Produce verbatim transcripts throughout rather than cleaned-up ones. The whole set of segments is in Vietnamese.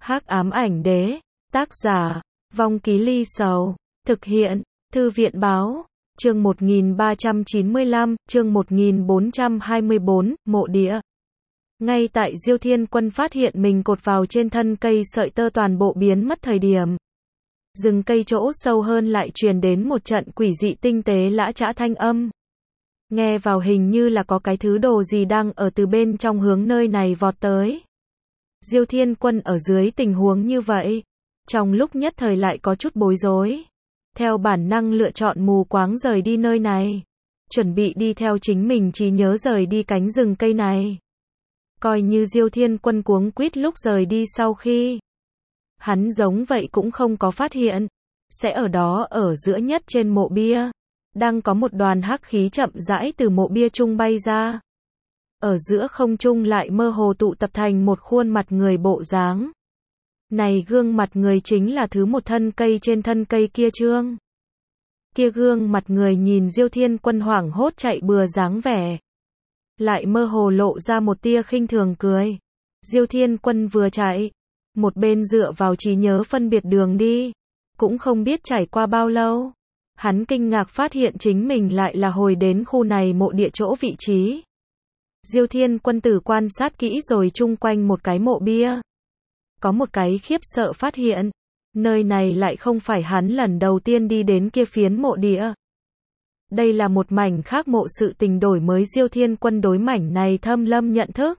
Hắc ám ảnh đế, tác giả, Vong Ký Ly Sầu, thực hiện, Thư viện báo, chương một nghìn ba trăm chín mươi lăm, chương một nghìn bốn trăm hai mươi bốn, mộ địa. Ngay tại Diêu Thiên Quân phát hiện mình cột vào trên thân cây sợi tơ toàn bộ biến mất thời điểm. Rừng cây chỗ sâu hơn lại truyền đến một trận quỷ dị tinh tế lã chã thanh âm. Nghe vào hình như là có cái thứ đồ gì đang ở từ bên trong hướng nơi này vọt tới. Diêu Thiên Quân ở dưới tình huống như vậy, trong lúc nhất thời lại có chút bối rối. Theo bản năng lựa chọn mù quáng rời đi nơi này. Chuẩn bị đi theo chính mình trí nhớ rời đi cánh rừng cây này. Coi như Diêu Thiên Quân cuống quýt lúc rời đi sau khi. Hắn giống vậy cũng không có phát hiện. Sẽ ở đó ở giữa nhất trên mộ bia. Đang có một đoàn hắc khí chậm rãi từ mộ bia trung bay ra. Ở giữa không trung lại mơ hồ tụ tập thành một khuôn mặt người bộ dáng. Này gương mặt người chính là thứ một thân cây trên thân cây kia trương. Kia gương mặt người nhìn Diêu Thiên Quân hoảng hốt chạy bừa dáng vẻ. Lại mơ hồ lộ ra một tia khinh thường cười. Diêu Thiên Quân vừa chạy, một bên dựa vào trí nhớ phân biệt đường đi. Cũng không biết trải qua bao lâu. Hắn kinh ngạc phát hiện chính mình lại là hồi đến khu này mộ địa chỗ vị trí. Diêu Thiên Quân tử quan sát kỹ rồi chung quanh một cái mộ bia. Có một cái khiếp sợ phát hiện. Nơi này lại không phải hắn lần đầu tiên đi đến kia phiến mộ địa. Đây là một mảnh khác mộ sự tình đổi mới Diêu Thiên Quân đối mảnh này thâm lâm nhận thức.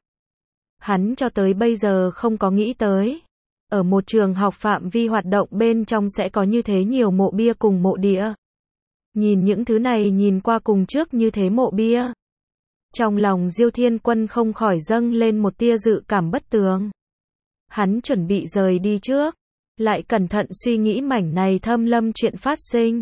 Hắn cho tới bây giờ không có nghĩ tới. Ở một trường học phạm vi hoạt động bên trong sẽ có như thế nhiều mộ bia cùng mộ địa. Nhìn những thứ này nhìn qua cùng trước như thế mộ bia. Trong lòng Diêu Thiên Quân không khỏi dâng lên một tia dự cảm bất tường. Hắn chuẩn bị rời đi trước. Lại cẩn thận suy nghĩ mảnh này thâm lâm chuyện phát sinh.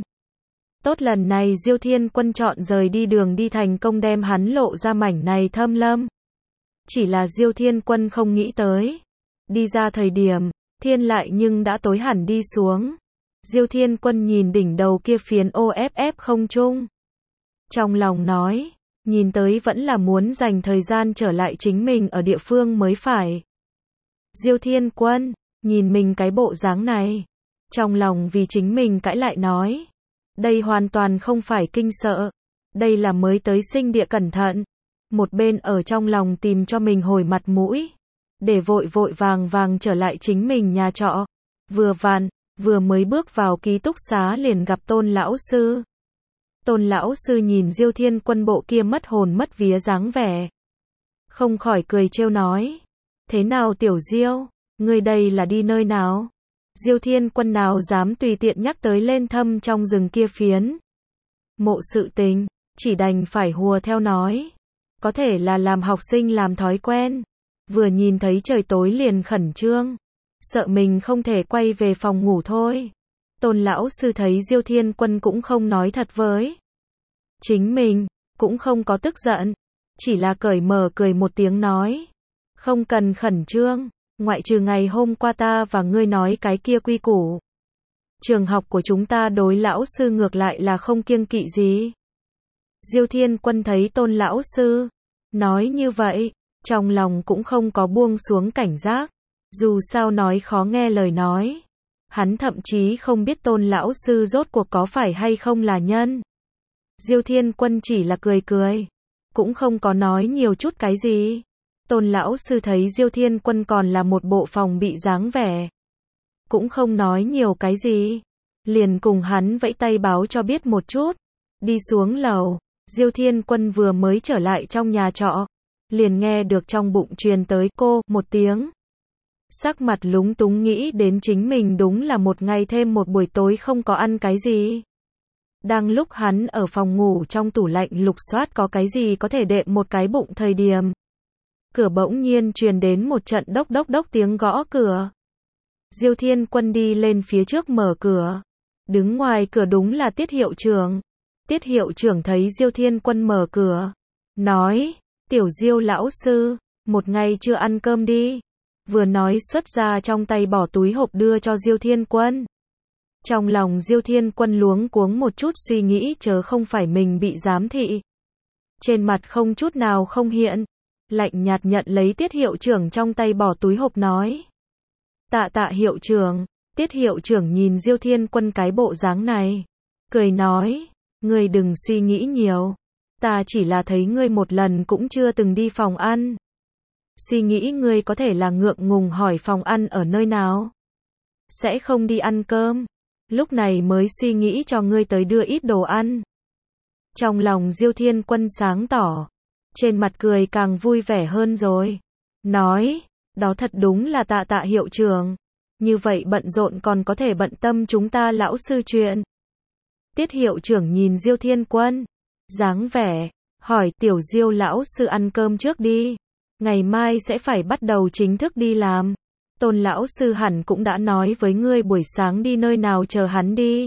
Tốt lần này Diêu Thiên Quân chọn rời đi đường đi thành công đem hắn lộ ra mảnh này thâm lâm. Chỉ là Diêu Thiên Quân không nghĩ tới. Đi ra thời điểm, thiên lại nhưng đã tối hẳn đi xuống. Diêu Thiên Quân nhìn đỉnh đầu kia phiến ô ép ép không trung. Trong lòng nói, nhìn tới vẫn là muốn dành thời gian trở lại chính mình ở địa phương mới phải. Diêu Thiên Quân, nhìn mình cái bộ dáng này. Trong lòng vì chính mình cãi lại nói. Đây hoàn toàn không phải kinh sợ. Đây là mới tới sinh địa cẩn thận. Một bên ở trong lòng tìm cho mình hồi mặt mũi. Để vội vội vàng vàng trở lại chính mình nhà trọ. Vừa vặn, vừa mới bước vào ký túc xá liền gặp Tôn lão sư. Tôn lão sư nhìn Diêu Thiên Quân bộ kia mất hồn mất vía dáng vẻ. Không khỏi cười trêu nói. Thế nào tiểu Diêu, ngươi đây là đi nơi nào? Diêu Thiên Quân nào dám tùy tiện nhắc tới lên thâm trong rừng kia phiến. Mộ sự tình, chỉ đành phải hùa theo nói. Có thể là làm học sinh làm thói quen. Vừa nhìn thấy trời tối liền khẩn trương. Sợ mình không thể quay về phòng ngủ thôi. Tôn lão sư thấy Diêu Thiên Quân cũng không nói thật với chính mình, cũng không có tức giận. Chỉ là cởi mở cười một tiếng nói. Không cần khẩn trương, ngoại trừ ngày hôm qua ta và ngươi nói cái kia quy củ. Trường học của chúng ta đối lão sư ngược lại là không kiêng kỵ gì. Diêu Thiên Quân thấy Tôn lão sư nói như vậy, trong lòng cũng không có buông xuống cảnh giác. Dù sao nói khó nghe lời nói. Hắn thậm chí không biết Tôn lão sư rốt cuộc có phải hay không là nhân. Diêu Thiên Quân chỉ là cười cười. Cũng không có nói nhiều chút cái gì. Tôn lão sư thấy Diêu Thiên Quân còn là một bộ phòng bị dáng vẻ. Cũng không nói nhiều cái gì. Liền cùng hắn vẫy tay báo cho biết một chút. Đi xuống lầu. Diêu Thiên Quân vừa mới trở lại trong nhà trọ. Liền nghe được trong bụng truyền tới cô một tiếng. Sắc mặt lúng túng nghĩ đến chính mình đúng là một ngày thêm một buổi tối không có ăn cái gì. Đang lúc hắn ở phòng ngủ trong tủ lạnh lục soát có cái gì có thể đệm một cái bụng thời điểm. Cửa bỗng nhiên truyền đến một trận đốc đốc đốc tiếng gõ cửa. Diêu Thiên Quân đi lên phía trước mở cửa. Đứng ngoài cửa đúng là Tiết hiệu trưởng. Tiết hiệu trưởng thấy Diêu Thiên Quân mở cửa. Nói, tiểu Diêu lão sư, một ngày chưa ăn cơm đi. Vừa nói xuất ra trong tay bỏ túi hộp đưa cho Diêu Thiên Quân. Trong lòng Diêu Thiên Quân luống cuống một chút suy nghĩ chớ không phải mình bị giám thị. Trên mặt không chút nào không hiện. Lạnh nhạt nhận lấy Tiết hiệu trưởng trong tay bỏ túi hộp nói. Tạ tạ hiệu trưởng. Tiết hiệu trưởng nhìn Diêu Thiên Quân cái bộ dáng này, cười nói, ngươi đừng suy nghĩ nhiều. Ta chỉ là thấy ngươi một lần cũng chưa từng đi phòng ăn. Suy nghĩ ngươi có thể là ngượng ngùng hỏi phòng ăn ở nơi nào. Sẽ không đi ăn cơm. Lúc này mới suy nghĩ cho ngươi tới đưa ít đồ ăn. Trong lòng Diêu Thiên Quân sáng tỏ. Trên mặt cười càng vui vẻ hơn rồi. Nói, đó thật đúng là tạ tạ hiệu trưởng. Như vậy bận rộn còn có thể bận tâm chúng ta lão sư chuyện. Tiết hiệu trưởng nhìn Diêu Thiên Quân. Dáng vẻ, hỏi tiểu Diêu lão sư ăn cơm trước đi. Ngày mai sẽ phải bắt đầu chính thức đi làm. Tôn lão sư hẳn cũng đã nói với ngươi buổi sáng đi nơi nào chờ hắn đi.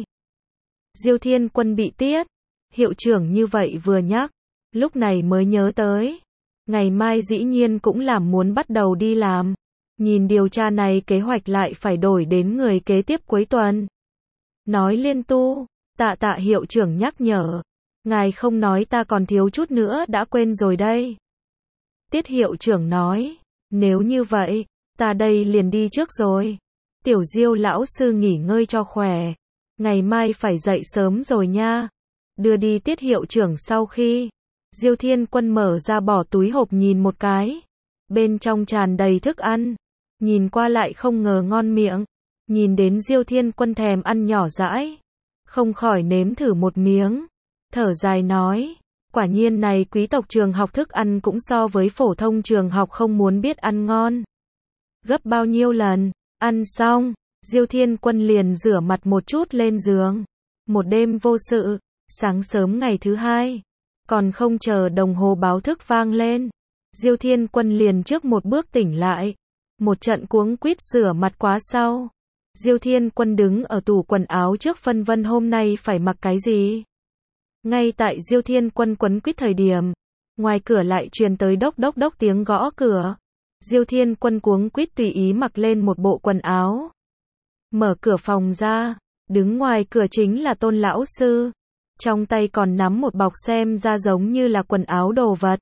Diêu Thiên Quân bị Tiết hiệu trưởng như vậy vừa nhắc, lúc này mới nhớ tới. Ngày mai dĩ nhiên cũng làm muốn bắt đầu đi làm. Nhìn điều tra này kế hoạch lại phải đổi đến người kế tiếp cuối tuần. Nói liên tu, tạ tạ hiệu trưởng nhắc nhở. Ngài không nói ta còn thiếu chút nữa đã quên rồi đây. Tiết hiệu trưởng nói, nếu như vậy, ta đây liền đi trước rồi. Tiểu Diêu lão sư nghỉ ngơi cho khỏe. Ngày mai phải dậy sớm rồi nha. Đưa đi Tiết hiệu trưởng sau khi Diêu Thiên Quân mở ra bỏ túi hộp nhìn một cái. Bên trong tràn đầy thức ăn. Nhìn qua lại không ngờ ngon miệng. Nhìn đến Diêu Thiên Quân thèm ăn nhỏ dãi. Không khỏi nếm thử một miếng. Thở dài nói, quả nhiên này quý tộc trường học thức ăn cũng so với phổ thông trường học không muốn biết ăn ngon. Gấp bao nhiêu lần, ăn xong, Diêu Thiên Quân liền rửa mặt một chút lên giường. Một đêm vô sự, sáng sớm ngày thứ hai, còn không chờ đồng hồ báo thức vang lên. Diêu Thiên Quân liền trước một bước tỉnh lại. Một trận cuống quýt rửa mặt quá sau. Diêu Thiên Quân đứng ở tủ quần áo trước phân vân hôm nay phải mặc cái gì. Ngay tại Diêu Thiên Quân quấn quýt thời điểm, ngoài cửa lại truyền tới đốc đốc đốc tiếng gõ cửa. Diêu Thiên Quân cuống quýt tùy ý mặc lên một bộ quần áo. Mở cửa phòng ra, đứng ngoài cửa chính là Tôn lão sư. Trong tay còn nắm một bọc xem ra giống như là quần áo đồ vật.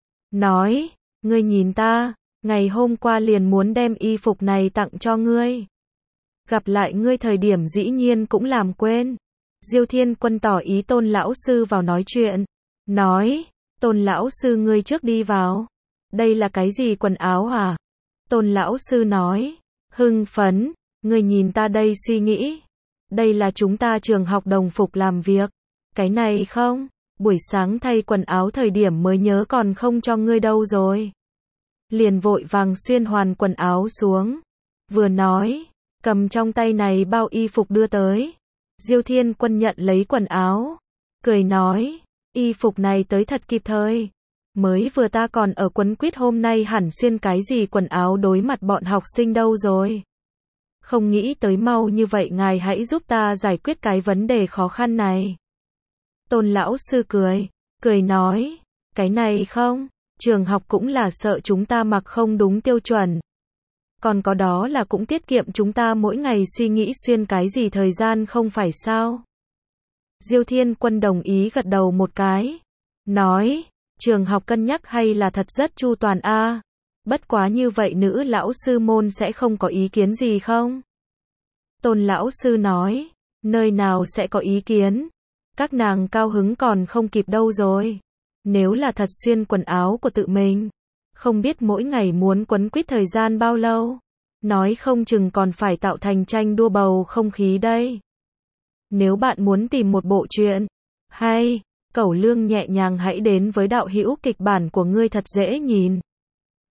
Nói, ngươi nhìn ta, ngày hôm qua liền muốn đem y phục này tặng cho ngươi. Gặp lại ngươi thời điểm dĩ nhiên cũng làm quên. Diêu Thiên Quân tỏ ý Tôn lão sư vào nói chuyện. Nói, Tôn lão sư ngươi trước đi vào. Đây là cái gì quần áo hả? Tôn lão sư nói, hưng phấn, ngươi nhìn ta đây suy nghĩ. Đây là chúng ta trường học đồng phục làm việc. Cái này không, buổi sáng thay quần áo thời điểm mới nhớ còn không cho ngươi đâu rồi. Liền vội vàng xuyên hoàn quần áo xuống. Vừa nói, cầm trong tay này bao y phục đưa tới. Diêu Thiên Quân nhận lấy quần áo, cười nói, y phục này tới thật kịp thời. Mới vừa ta còn ở quấn quýt hôm nay hẳn xuyên cái gì quần áo đối mặt bọn học sinh đâu rồi. Không nghĩ tới mau như vậy ngài hãy giúp ta giải quyết cái vấn đề khó khăn này. Tôn lão sư cười, cười nói, cái này không, trường học cũng là sợ chúng ta mặc không đúng tiêu chuẩn. Còn có đó là cũng tiết kiệm chúng ta mỗi ngày suy nghĩ xuyên cái gì thời gian không phải sao. Diêu Thiên Quân đồng ý gật đầu một cái. Nói, trường học cân nhắc hay là thật rất chu toàn a. À. Bất quá như vậy nữ lão sư môn sẽ không có ý kiến gì không? Tôn lão sư nói, nơi nào sẽ có ý kiến? Các nàng cao hứng còn không kịp đâu rồi. Nếu là thật xuyên quần áo của tự mình, không biết mỗi ngày muốn quấn quýt thời gian bao lâu. Nói không chừng còn phải tạo thành tranh đua bầu không khí đây. Nếu bạn muốn tìm một bộ truyện hay, cẩu lương nhẹ nhàng hãy đến với đạo hữu kịch bản của ngươi thật dễ nhìn.